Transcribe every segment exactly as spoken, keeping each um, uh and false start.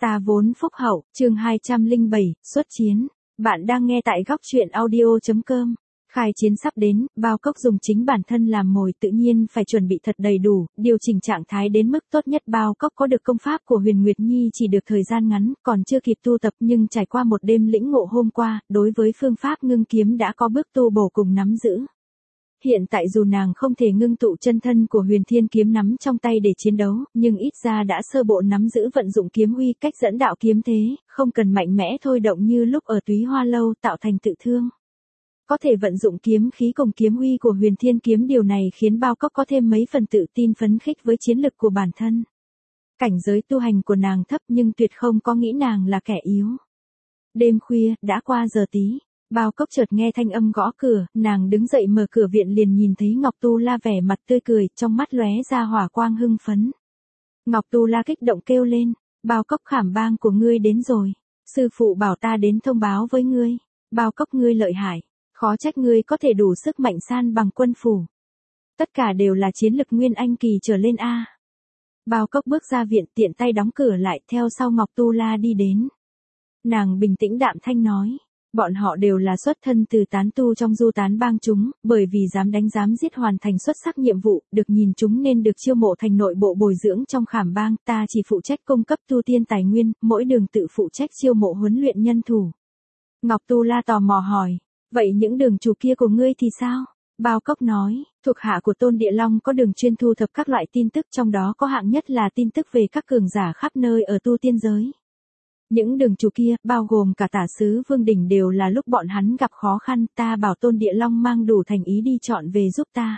Ta vốn phúc hậu, chương hai trăm lẻ bảy, xuất chiến. Bạn đang nghe tại góc truyện audio.com. Khai chiến sắp đến, Bao Cốc dùng chính bản thân làm mồi, tự nhiên phải chuẩn bị thật đầy đủ, điều chỉnh trạng thái đến mức tốt nhất. Bao Cốc có được công pháp của Huyền Nguyệt Nhi chỉ được thời gian ngắn, còn chưa kịp tu tập, nhưng trải qua một đêm lĩnh ngộ hôm qua, đối với phương pháp ngưng kiếm đã có bước tu bổ cùng nắm giữ. Hiện tại dù nàng không thể ngưng tụ chân thân của Huyền Thiên kiếm nắm trong tay để chiến đấu, nhưng ít ra đã sơ bộ nắm giữ vận dụng kiếm uy, cách dẫn đạo kiếm thế, không cần mạnh mẽ thôi động như lúc ở Túy Hoa lâu tạo thành tự thương. Có thể vận dụng kiếm khí cùng kiếm uy của Huyền Thiên kiếm, điều này khiến Bao Cốc có thêm mấy phần tự tin phấn khích với chiến lực của bản thân. Cảnh giới tu hành của nàng thấp nhưng tuyệt không có nghĩ nàng là kẻ yếu. Đêm khuya, đã qua giờ tí. Bao Cốc chợt nghe thanh âm gõ cửa, nàng đứng dậy mở cửa viện liền nhìn thấy Ngọc Tu La vẻ mặt tươi cười, trong mắt lóe ra hỏa quang hưng phấn. Ngọc Tu La kích động kêu lên, Bao Cốc, khảm bang của ngươi đến rồi. Sư phụ bảo ta đến thông báo với ngươi. Bao Cốc, ngươi lợi hại, khó trách ngươi có thể đủ sức mạnh san bằng quân phủ. Tất cả đều là chiến lực nguyên anh kỳ trở lên a. Bao Cốc bước ra viện, tiện tay đóng cửa lại, theo sau Ngọc Tu La đi đến. Nàng bình tĩnh đạm thanh nói. Bọn họ đều là xuất thân từ tán tu trong du tán bang chúng, bởi vì dám đánh dám giết hoàn thành xuất sắc nhiệm vụ, được nhìn chúng nên được chiêu mộ thành nội bộ bồi dưỡng trong khảm bang, ta chỉ phụ trách cung cấp tu tiên tài nguyên, mỗi đường tự phụ trách chiêu mộ huấn luyện nhân thủ. Ngọc Tu La tò mò hỏi, vậy những đường chủ kia của ngươi thì sao? Bao Cốc nói, thuộc hạ của Tôn Địa Long có đường chuyên thu thập các loại tin tức, trong đó có hạng nhất là tin tức về các cường giả khắp nơi ở tu tiên giới. Những đường chủ kia, bao gồm cả tả sứ Vương Đình, đều là lúc bọn hắn gặp khó khăn, ta bảo Tôn Địa Long mang đủ thành ý đi chọn về giúp ta.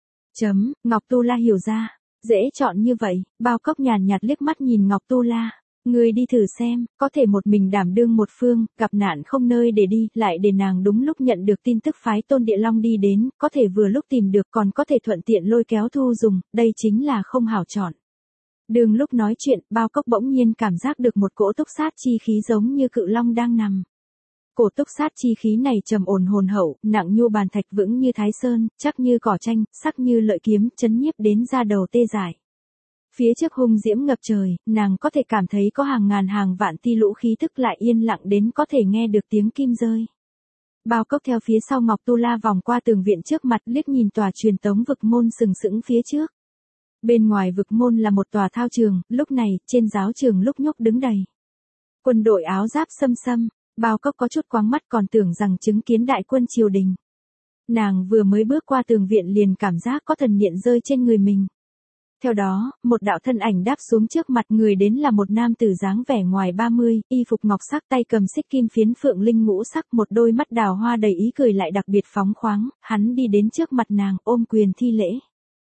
Chấm, Ngọc Tu La hiểu ra, dễ chọn như vậy. Bao Cốc nhàn nhạt liếc mắt nhìn Ngọc Tu La, ngươi đi thử xem, có thể một mình đảm đương một phương, gặp nạn không nơi để đi, lại để nàng đúng lúc nhận được tin tức phái Tôn Địa Long đi đến, có thể vừa lúc tìm được, còn có thể thuận tiện lôi kéo thu dùng, đây chính là không hảo chọn. Đường lúc nói chuyện, Bao Cốc bỗng nhiên cảm giác được một cỗ túc sát chi khí giống như cự long đang nằm. Cổ túc sát chi khí này trầm ổn hồn hậu, nặng nhu bàn thạch, vững như thái sơn, chắc như cỏ tranh, sắc như lợi kiếm, chấn nhiếp đến da đầu tê dại. Phía trước hung diễm ngập trời, nàng có thể cảm thấy có hàng ngàn hàng vạn ti lũ khí tức, lại yên lặng đến có thể nghe được tiếng kim rơi. Bao Cốc theo phía sau Ngọc Tu La vòng qua tường viện trước mặt, liếc nhìn tòa truyền tống vực môn sừng sững phía trước. Bên ngoài vực môn là một tòa thao trường, lúc này, trên giáo trường lúc nhúc đứng đầy quân đội áo giáp xâm xâm. Bao Cốc có chút quáng mắt, còn tưởng rằng chứng kiến đại quân triều đình. Nàng vừa mới bước qua tường viện liền cảm giác có thần niệm rơi trên người mình. Theo đó, một đạo thân ảnh đáp xuống trước mặt, người đến là một nam tử dáng vẻ ngoài ba mươi, y phục ngọc sắc, tay cầm xích kim phiến phượng linh ngũ sắc, một đôi mắt đào hoa đầy ý cười lại đặc biệt phóng khoáng, hắn đi đến trước mặt nàng, ôm quyền thi lễ.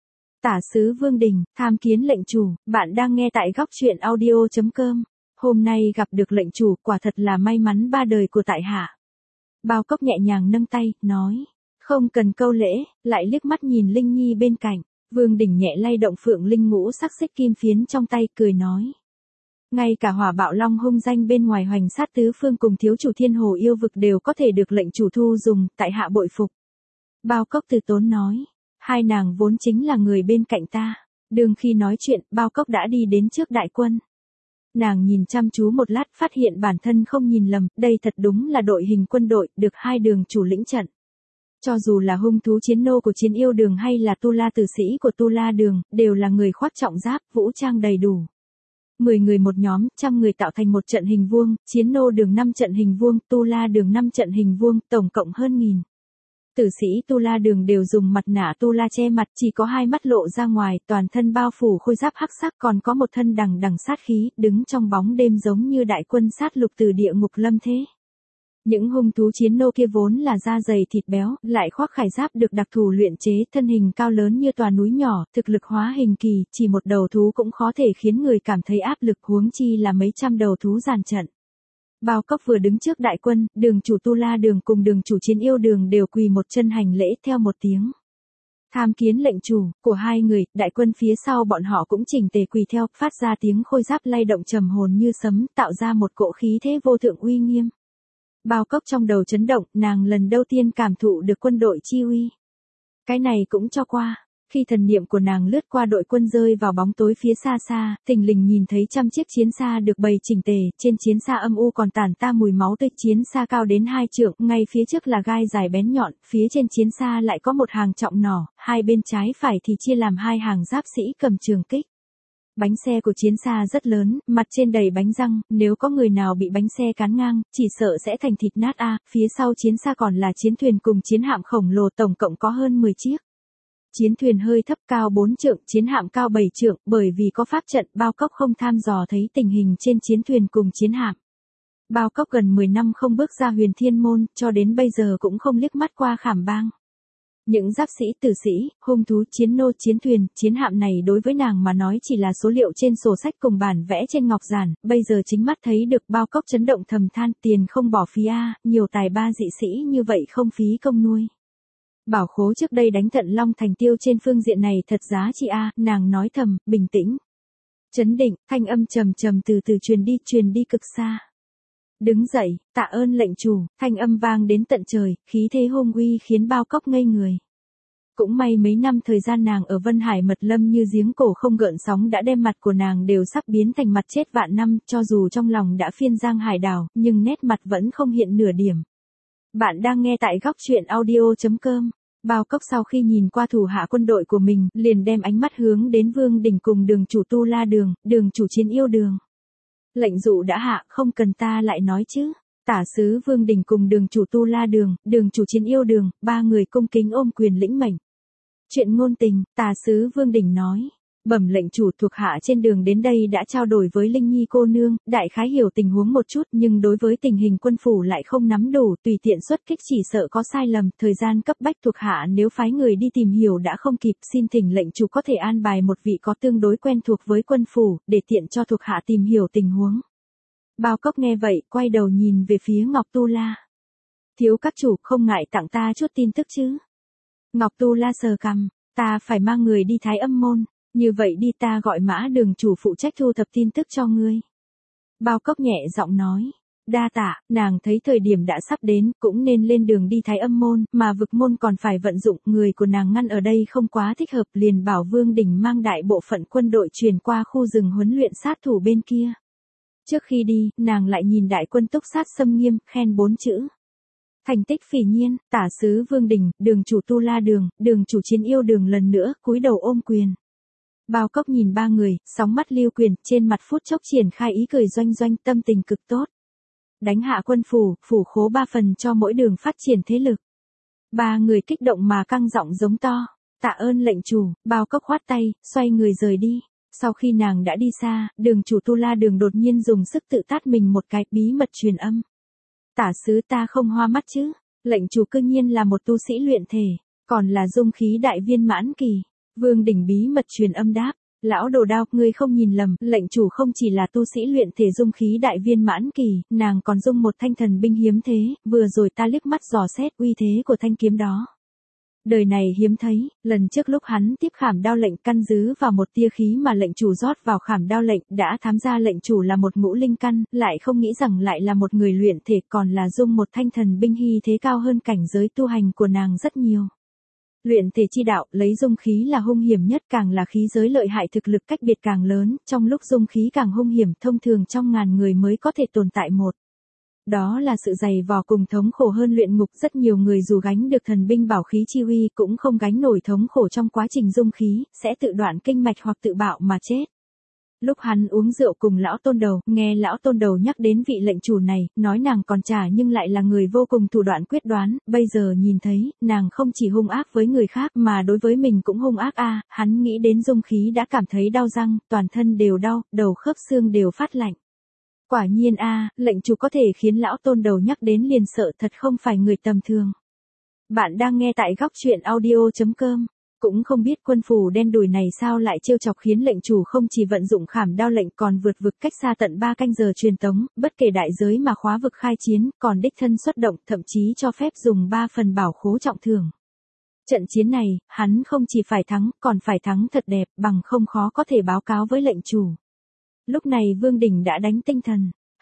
Tả sứ Vương Đình, tham kiến lệnh chủ, bạn đang nghe tại góc truyện audio.com. Hôm nay gặp được lệnh chủ, quả thật là may mắn ba đời của tại hạ. Bao Cốc nhẹ nhàng nâng tay, nói, không cần câu lễ, lại liếc mắt nhìn Linh Nhi bên cạnh. Vương Đình nhẹ lay động phượng linh ngũ sắc xích kim phiến trong tay, cười nói. Ngay cả Hỏa Bạo Long hung danh bên ngoài hoành sát tứ phương cùng thiếu chủ thiên hồ yêu vực đều có thể được lệnh chủ thu dùng, tại hạ bội phục. Bao Cốc từ tốn nói. Hai nàng vốn chính là người bên cạnh ta. Đường khi nói chuyện, Bao Cốc đã đi đến trước đại quân. Nàng nhìn chăm chú một lát, phát hiện bản thân không nhìn lầm, đây thật đúng là đội hình quân đội, được hai đường chủ lĩnh trận. Cho dù là hung thú chiến nô của Chiến Yêu Đường hay là Tu La tử sĩ của Tu La Đường, đều là người khoác trọng giáp, vũ trang đầy đủ. Mười người một nhóm, trăm người tạo thành một trận hình vuông, Chiến Nô Đường năm trận hình vuông, Tu La Đường năm trận hình vuông, tổng cộng hơn nghìn. Tử sĩ Tu La Đường đều dùng mặt nạ Tu La che mặt, chỉ có hai mắt lộ ra ngoài, toàn thân bao phủ khôi giáp hắc sắc, còn có một thân đằng đằng sát khí, đứng trong bóng đêm giống như đại quân sát lục từ địa ngục lâm thế. Những hung thú chiến nô kia vốn là da dày thịt béo, lại khoác khải giáp được đặc thù luyện chế, thân hình cao lớn như tòa núi nhỏ, thực lực hóa hình kỳ, chỉ một đầu thú cũng khó thể khiến người cảm thấy áp lực, huống chi là mấy trăm đầu thú dàn trận. Bao Cốc vừa đứng trước đại quân, đường chủ Tu La Đường cùng đường chủ Chiến Yêu Đường đều quỳ một chân hành lễ theo một tiếng. Tham kiến lệnh chủ, của hai người, đại quân phía sau bọn họ cũng chỉnh tề quỳ theo, phát ra tiếng khôi giáp lay động trầm hồn như sấm, tạo ra một cỗ khí thế vô thượng uy nghiêm. Bao Cốc trong đầu chấn động, nàng lần đầu tiên cảm thụ được quân đội chi uy. Cái này cũng cho qua. Khi thần niệm của nàng lướt qua đội quân rơi vào bóng tối phía xa xa, thình lình nhìn thấy trăm chiếc chiến xa được bày chỉnh tề, trên chiến xa âm u còn tản ta mùi máu tươi, chiến xa cao đến hai trượng, ngay phía trước là gai dài bén nhọn, phía trên chiến xa lại có một hàng trọng nỏ, hai bên trái phải thì chia làm hai hàng giáp sĩ cầm trường kích. Bánh xe của chiến xa rất lớn, mặt trên đầy bánh răng, nếu có người nào bị bánh xe cán ngang, chỉ sợ sẽ thành thịt nát a. Phía sau chiến xa còn là chiến thuyền cùng chiến hạm khổng lồ, tổng cộng có hơn mười chiếc. Chiến thuyền hơi thấp cao bốn trượng, chiến hạm cao bảy trượng, bởi vì có pháp trận, Bao Cốc không tham dò thấy tình hình trên chiến thuyền cùng chiến hạm. Bao Cốc gần mười năm không bước ra Huyền Thiên Môn, cho đến bây giờ cũng không liếc mắt qua Khảm Bang. Những giáp sĩ, tử sĩ, hung thú, chiến nô, chiến thuyền, chiến hạm này đối với nàng mà nói chỉ là số liệu trên sổ sách cùng bản vẽ trên ngọc giản, bây giờ chính mắt thấy được. Bao Cốc chấn động thầm than, tiền không bỏ phí a, nhiều tài ba dị sĩ như vậy không phí công nuôi. Bảo khố trước đây đánh Thận Long Thành Tiêu trên phương diện này thật giá trị a, nàng nói thầm, bình tĩnh. Chấn định, thanh âm trầm trầm từ từ truyền đi, truyền đi cực xa. Đứng dậy, tạ ơn lệnh chủ, thanh âm vang đến tận trời, khí thế hung uy khiến Bao Cốc ngây người. Cũng may mấy năm thời gian nàng ở Vân Hải Mật Lâm như giếng cổ không gợn sóng đã đem mặt của nàng đều sắp biến thành mặt chết vạn năm, cho dù trong lòng đã phiên giang hải đảo, nhưng nét mặt vẫn không hiện nửa điểm. Bạn đang nghe tại góc truyện audio chấm com. Bao Cốc sau khi nhìn qua thủ hạ quân đội của mình, liền đem ánh mắt hướng đến Vương Đình cùng đường chủ Tu La Đường, đường chủ Chiến Yêu Đường. Lệnh dụ đã hạ, không cần ta lại nói chứ. Tả sứ Vương Đình cùng đường chủ Tu La Đường, đường chủ Chiến Yêu Đường, ba người cung kính ôm quyền lĩnh mệnh. Chuyện ngôn tình, tả sứ Vương Đình nói. Bẩm lệnh chủ, thuộc hạ trên đường đến đây đã trao đổi với Linh Nhi cô nương, đại khái hiểu tình huống một chút, nhưng đối với tình hình quân phủ lại không nắm đủ, tùy tiện xuất kích chỉ sợ có sai lầm, thời gian cấp bách thuộc hạ nếu phái người đi tìm hiểu đã không kịp, xin thỉnh lệnh chủ có thể an bài một vị có tương đối quen thuộc với quân phủ, để tiện cho thuộc hạ tìm hiểu tình huống. Bao Cốc nghe vậy, quay đầu nhìn về phía Ngọc Tu La. Thiếu các chủ, không ngại tặng ta chút tin tức chứ? Ngọc Tu La sờ cằm, ta phải mang người đi Thái Âm Môn. Như vậy đi, ta gọi Mã đường chủ phụ trách thu thập tin tức cho ngươi. Bao Cốc nhẹ giọng nói. Đa tạ, nàng thấy thời điểm đã sắp đến, cũng nên lên đường đi Thái Âm Môn, mà vực môn còn phải vận dụng, người của nàng ngăn ở đây không quá thích hợp, liền bảo Vương Đình mang đại bộ phận quân đội truyền qua khu rừng huấn luyện sát thủ bên kia. Trước khi đi, nàng lại nhìn đại quân túc sát xâm nghiêm, khen bốn chữ. Thành tích phỉ nhiên, tả sứ Vương Đình, đường chủ Tu La Đường, đường chủ Chiến Yêu Đường lần nữa, cúi đầu ôm quyền. Bao Cốc nhìn ba người, sóng mắt lưu quyền, trên mặt phút chốc triển khai ý cười doanh doanh, tâm tình cực tốt. Đánh hạ quân phủ, phủ khố ba phần cho mỗi đường phát triển thế lực. Ba người kích động mà căng giọng giống to. Tạ ơn lệnh chủ, Bao Cốc khoát tay, xoay người rời đi. Sau khi nàng đã đi xa, đường chủ Tu La Đường đột nhiên dùng sức tự tát mình một cái, bí mật truyền âm. Tả sứ ta không hoa mắt chứ, lệnh chủ cư nhiên là một tu sĩ luyện thể, còn là dung khí đại viên mãn kỳ. Vương Đình bí mật truyền âm đáp, lão đồ đao, ngươi không nhìn lầm, lệnh chủ không chỉ là tu sĩ luyện thể dung khí đại viên mãn kỳ, nàng còn dung một thanh thần binh hiếm thế, vừa rồi ta liếc mắt dò xét uy thế của thanh kiếm đó. Đời này hiếm thấy, lần trước lúc hắn tiếp Khảm Đao lệnh căn giữ vào một tia khí mà lệnh chủ rót vào Khảm Đao lệnh, đã thám ra lệnh chủ là một ngũ linh căn, lại không nghĩ rằng lại là một người luyện thể, còn là dung một thanh thần binh hy thế cao hơn cảnh giới tu hành của nàng rất nhiều. Luyện thể chi đạo, lấy dung khí là hung hiểm nhất, càng là khí giới lợi hại thực lực cách biệt càng lớn, trong lúc dung khí càng hung hiểm, thông thường trong ngàn người mới có thể tồn tại một. Đó là sự dày vò cùng thống khổ hơn luyện ngục, rất nhiều người dù gánh được thần binh bảo khí chi uy cũng không gánh nổi thống khổ trong quá trình dung khí, sẽ tự đoạn kinh mạch hoặc tự bạo mà chết. Lúc hắn uống rượu cùng lão tôn đầu, nghe lão tôn đầu nhắc đến vị lệnh chủ này, nói nàng còn trả nhưng lại là người vô cùng thủ đoạn quyết đoán, bây giờ nhìn thấy, nàng không chỉ hung ác với người khác mà đối với mình cũng hung ác a. Hắn nghĩ đến dung khí đã cảm thấy đau răng, toàn thân đều đau, đầu khớp xương đều phát lạnh. Quả nhiên a, lệnh chủ có thể khiến lão tôn đầu nhắc đến liền sợ, thật không phải người tầm thường. Bạn đang nghe tại góc truyện audio chấm com. Cũng không biết quân phủ đen đủi này sao lại trêu chọc khiến lệnh chủ không chỉ vận dụng Khảm Đao lệnh còn vượt vực cách xa tận ba canh giờ truyền tống, bất kể đại giới mà khóa vực khai chiến, còn đích thân xuất động, thậm chí cho phép dùng ba phần bảo khố trọng thưởng. Trận chiến này, hắn không chỉ phải thắng, còn phải thắng thật đẹp, bằng không khó có thể báo cáo với lệnh chủ. Lúc này Vương Đình đã đánh tinh thần.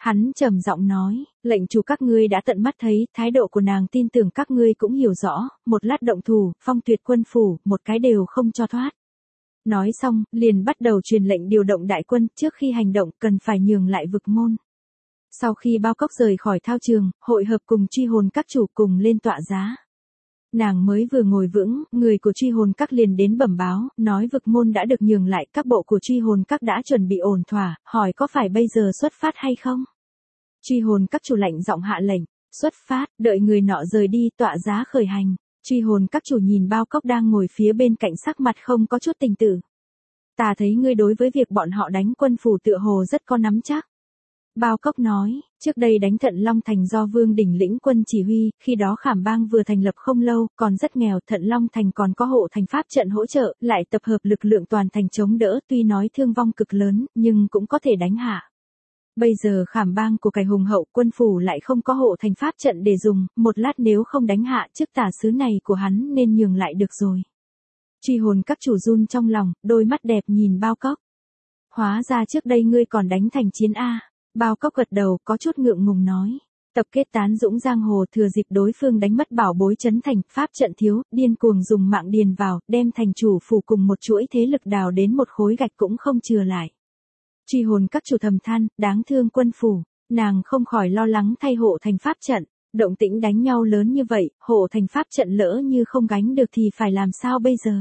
Hắn trầm giọng nói, lệnh chủ các ngươi đã tận mắt thấy, thái độ của nàng tin tưởng các ngươi cũng hiểu rõ, một lát động thủ, phong tuyệt quân phủ, một cái đều không cho thoát. Nói xong, liền bắt đầu truyền lệnh điều động đại quân, trước khi hành động cần phải nhường lại vực môn. Sau khi Bao Cốc rời khỏi thao trường, hội hợp cùng truy hồn các chủ cùng lên tọa giá. Nàng mới vừa ngồi vững, người của truy hồn các liền đến bẩm báo, nói vực môn đã được nhường lại, các bộ của truy hồn các đã chuẩn bị ổn thỏa, hỏi có phải bây giờ xuất phát hay không? Truy hồn các chủ lạnh giọng hạ lệnh, xuất phát, đợi người nọ rời đi, tọa giá khởi hành. Truy hồn các chủ nhìn Bao Cốc đang ngồi phía bên cạnh sắc mặt không có chút tình tử. Ta thấy ngươi đối với việc bọn họ đánh quân phủ tựa hồ rất có nắm chắc. Bao Cốc nói, trước đây đánh Thận Long Thành do Vương Đỉnh lĩnh quân chỉ huy, khi đó Khảm Bang vừa thành lập không lâu, còn rất nghèo, Thận Long Thành còn có hộ thành pháp trận hỗ trợ, lại tập hợp lực lượng toàn thành chống đỡ, tuy nói thương vong cực lớn, nhưng cũng có thể đánh hạ. Bây giờ Khảm Bang của cải hùng hậu, quân phủ lại không có hộ thành pháp trận để dùng, một lát nếu không đánh hạ chức tả sứ này của hắn nên nhường lại được rồi. Truy hồn các chủ run trong lòng, đôi mắt đẹp nhìn Bao Cốc. Hóa ra trước đây ngươi còn đánh thành chiến A. Bao Cốc gật đầu, có chút ngượng ngùng nói. Tập kết tán dũng giang hồ, thừa dịp đối phương đánh mất bảo bối trấn thành, pháp trận thiếu, điên cuồng dùng mạng điền vào, đem thành chủ phủ cùng một chuỗi thế lực đào đến một khối gạch cũng không chừa lại. Truy hồn các chủ thầm than, đáng thương quân phủ, nàng không khỏi lo lắng thay hộ thành pháp trận, động tĩnh đánh nhau lớn như vậy, hộ thành pháp trận lỡ như không gánh được thì phải làm sao bây giờ?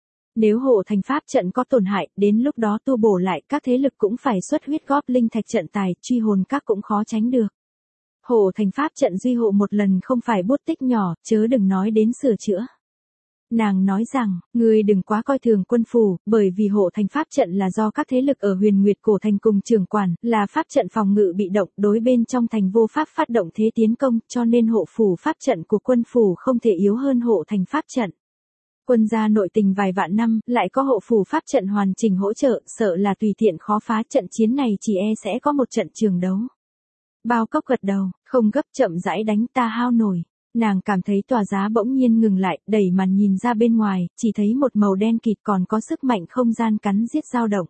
Nếu hộ thành pháp trận có tổn hại, đến lúc đó tu bổ lại, các thế lực cũng phải xuất huyết góp linh thạch trận tài, truy hồn các cũng khó tránh được. Hộ thành pháp trận duy hộ một lần không phải bút tích nhỏ, chớ đừng nói đến sửa chữa. Nàng nói rằng, ngươi đừng quá coi thường quân phủ, bởi vì hộ thành pháp trận là do các thế lực ở Huyền Nguyệt Cổ Thành cùng trưởng quản, là pháp trận phòng ngự bị động, đối bên trong thành vô pháp phát động thế tiến công, cho nên hộ phủ pháp trận của quân phủ không thể yếu hơn hộ thành pháp trận. Quân gia nội tình vài vạn năm, lại có hộ phủ pháp trận hoàn chỉnh hỗ trợ, sợ là tùy tiện khó phá, trận chiến này chỉ e sẽ có một trận trường đấu. Bao Cốc gật đầu, không gấp, chậm rãi đánh, ta hao nổi. Nàng cảm thấy tòa giá bỗng nhiên ngừng lại, đẩy màn nhìn ra bên ngoài, chỉ thấy một màu đen kịt còn có sức mạnh không gian cắn giết dao động.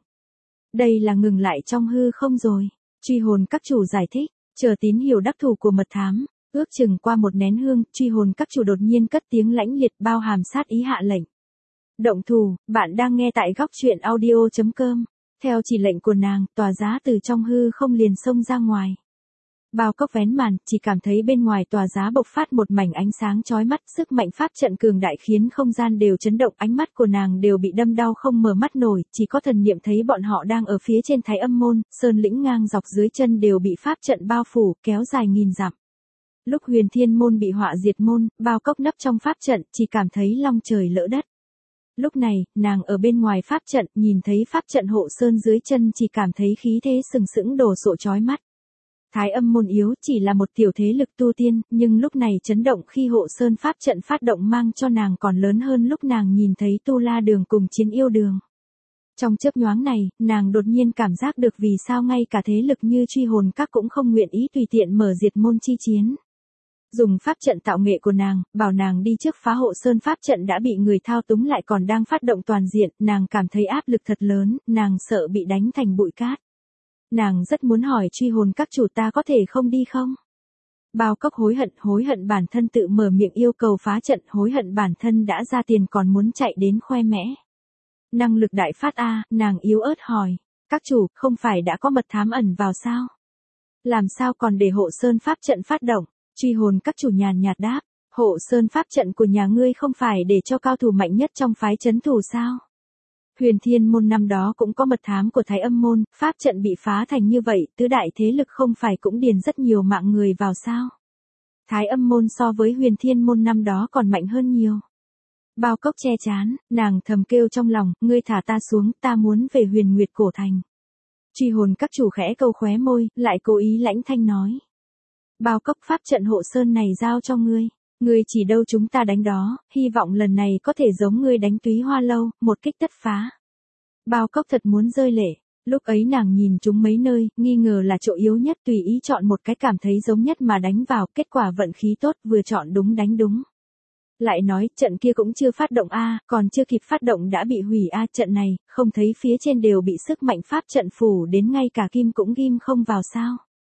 Đây là ngừng lại trong hư không rồi. Truy hồn các chủ giải thích, chờ tín hiệu đắc thủ của mật thám, ước chừng qua một nén hương, truy hồn các chủ đột nhiên cất tiếng lãnh liệt, bao hàm sát ý hạ lệnh. Động thủ, bạn đang nghe tại góc truyện audio chấm com. Theo chỉ lệnh của nàng, tòa giá từ trong hư không liền xông ra ngoài. Bao Cốc vén màn, chỉ cảm thấy bên ngoài tòa giá bộc phát một mảnh ánh sáng chói mắt, sức mạnh pháp trận cường đại khiến không gian đều chấn động, ánh mắt của nàng đều bị đâm đau không mở mắt nổi, chỉ có thần niệm thấy bọn họ đang ở phía trên Thái Âm môn, sơn lĩnh ngang dọc dưới chân đều bị pháp trận bao phủ, kéo dài nghìn dặm. Lúc Huyền Thiên môn bị họa diệt môn, Bao Cốc nấp trong pháp trận, chỉ cảm thấy long trời lỡ đất. Lúc này, nàng ở bên ngoài pháp trận, nhìn thấy pháp trận hộ sơn dưới chân chỉ cảm thấy khí thế sừng sững đổ sộ chói mắt. Thái Âm môn yếu chỉ là một tiểu thế lực tu tiên, nhưng lúc này chấn động khi hộ sơn pháp trận phát động mang cho nàng còn lớn hơn lúc nàng nhìn thấy Tu La Đường cùng Chiến Yêu Đường. Trong chớp nhoáng này, nàng đột nhiên cảm giác được vì sao ngay cả thế lực như truy hồn các cũng không nguyện ý tùy tiện mở diệt môn chi chiến. Dùng pháp trận tạo nghệ của nàng, bảo nàng đi trước phá hộ sơn pháp trận đã bị người thao túng lại còn đang phát động toàn diện, nàng cảm thấy áp lực thật lớn, nàng sợ bị đánh thành bụi cát. Nàng rất muốn hỏi truy hồn các chủ ta có thể không đi không? Bao Cốc hối hận, hối hận bản thân tự mở miệng yêu cầu phá trận, hối hận bản thân đã ra tiền còn muốn chạy đến khoe mẽ. Năng lực đại phát A, nàng yếu ớt hỏi, các chủ, không phải đã có mật thám ẩn vào sao? Làm sao còn để hộ sơn pháp trận phát động? Truy hồn các chủ nhàn nhạt đáp, hộ sơn pháp trận của nhà ngươi không phải để cho cao thủ mạnh nhất trong phái trấn thủ sao? Huyền Thiên môn năm đó cũng có mật thám của Thái Âm môn, pháp trận bị phá thành như vậy, tứ đại thế lực không phải cũng điền rất nhiều mạng người vào sao? Thái Âm môn so với Huyền Thiên môn năm đó còn mạnh hơn nhiều. Bao Cốc che chán, nàng thầm kêu trong lòng, ngươi thả ta xuống, ta muốn về Huyền Nguyệt Cổ Thành. Truy hồn các chủ khẽ câu khóe môi, lại cố ý lãnh thanh nói. Bao Cốc, pháp trận hộ sơn này giao cho ngươi. Ngươi chỉ đâu chúng ta đánh đó, hy vọng lần này có thể giống ngươi đánh Túy Hoa Lâu, một kích tất phá. Bao Cốc thật muốn rơi lệ, lúc ấy nàng nhìn chúng mấy nơi, nghi ngờ là chỗ yếu nhất tùy ý chọn một cái cảm thấy giống nhất mà đánh vào, kết quả vận khí tốt vừa chọn đúng đánh đúng. Lại nói, trận kia cũng chưa phát động A, còn chưa kịp phát động đã bị hủy A, trận này, không thấy phía trên đều bị sức mạnh pháp trận phủ đến ngay cả kim cũng ghim không vào sao.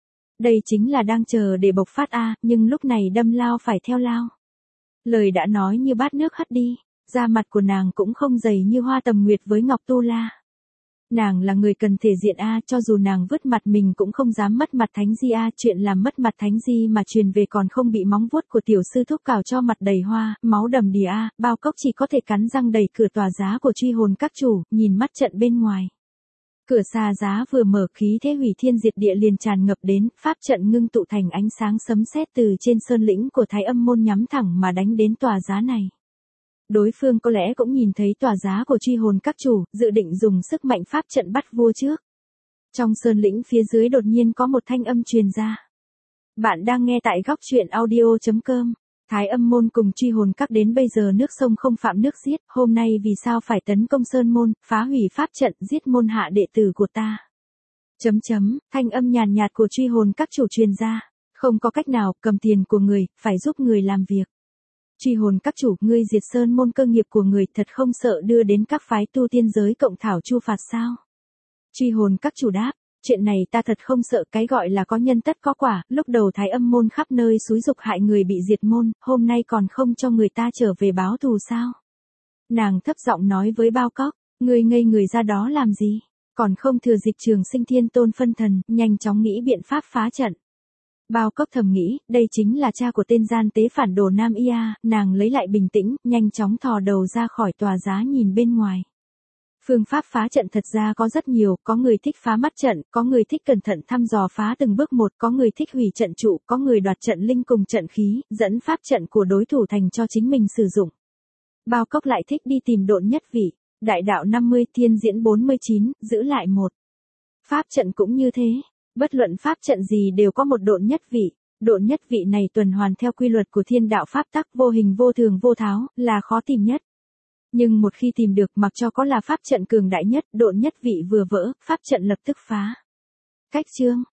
Đây chính là đang chờ để bộc phát a, nhưng lúc này đâm lao phải theo lao. Lời đã nói như bát nước hất đi, da mặt của nàng cũng không dày như Hoa Tầm Nguyệt với Ngọc Tu La. Nàng là người cần thể diện a, cho dù nàng vứt mặt mình cũng không dám mất mặt Thánh Di a, chuyện làm mất mặt Thánh Di mà truyền về còn không bị móng vuốt của tiểu sư thúc cào cho mặt đầy hoa, máu đầm đìa a, Bao Cốc chỉ có thể cắn răng đẩy cửa tòa giá của Truy Hồn Các chủ, nhìn mắt trận bên ngoài. Cửa xa giá vừa mở, khí thế hủy thiên diệt địa liền tràn ngập đến, pháp trận ngưng tụ thành ánh sáng sấm sét từ trên sơn lĩnh của Thái Âm môn nhắm thẳng mà đánh đến tòa giá này. Đối phương có lẽ cũng nhìn thấy tòa giá của Truy Hồn Các chủ, dự định dùng sức mạnh pháp trận bắt vua trước. Trong sơn lĩnh phía dưới đột nhiên có một thanh âm truyền ra. Bạn đang nghe tại góc truyện audio chấm com. Thái Âm môn cùng Truy Hồn Các đến bây giờ nước sông không phạm nước giết, hôm nay vì sao phải tấn công sơn môn, phá hủy pháp trận, giết môn hạ đệ tử của ta. Chấm chấm, thanh âm nhàn nhạt của Truy Hồn Các chủ truyền ra. Không có cách nào, cầm tiền của người, phải giúp người làm việc. Truy Hồn Các chủ, ngươi diệt sơn môn cơ nghiệp của người, thật không sợ đưa đến các phái tu tiên giới cộng thảo chu phạt sao? Truy Hồn Các chủ đáp, chuyện này ta thật không sợ, cái gọi là có nhân tất có quả, lúc đầu Thái Âm môn khắp nơi xúi dục hại người bị diệt môn, hôm nay còn không cho người ta trở về báo thù sao? Nàng thấp giọng nói với Bao Cốc, ngươi ngây người ra đó làm gì? Còn không thừa dịp Trường Sinh Thiên Tôn phân thần, nhanh chóng nghĩ biện pháp phá trận. Bao Cốc thầm nghĩ, đây chính là cha của tên gian tế phản đồ Nam Ia, nàng lấy lại bình tĩnh, nhanh chóng thò đầu ra khỏi tòa giá nhìn bên ngoài. Phương pháp phá trận thật ra có rất nhiều, có người thích phá mắt trận, có người thích cẩn thận thăm dò phá từng bước một, có người thích hủy trận trụ, có người đoạt trận linh cùng trận khí, dẫn pháp trận của đối thủ thành cho chính mình sử dụng. Bao Cốc lại thích đi tìm độn nhất vị, đại đạo năm mươi, thiên diễn bốn mươi chín, giữ lại một. Pháp trận cũng như thế. Bất luận pháp trận gì đều có một độn nhất vị, độn nhất vị này tuần hoàn theo quy luật của thiên đạo pháp tắc vô hình vô thường vô tháo, là khó tìm nhất. Nhưng một khi tìm được, mặc cho có là pháp trận cường đại nhất, độn nhất vị vừa vỡ, pháp trận lập tức phá. Cách chương,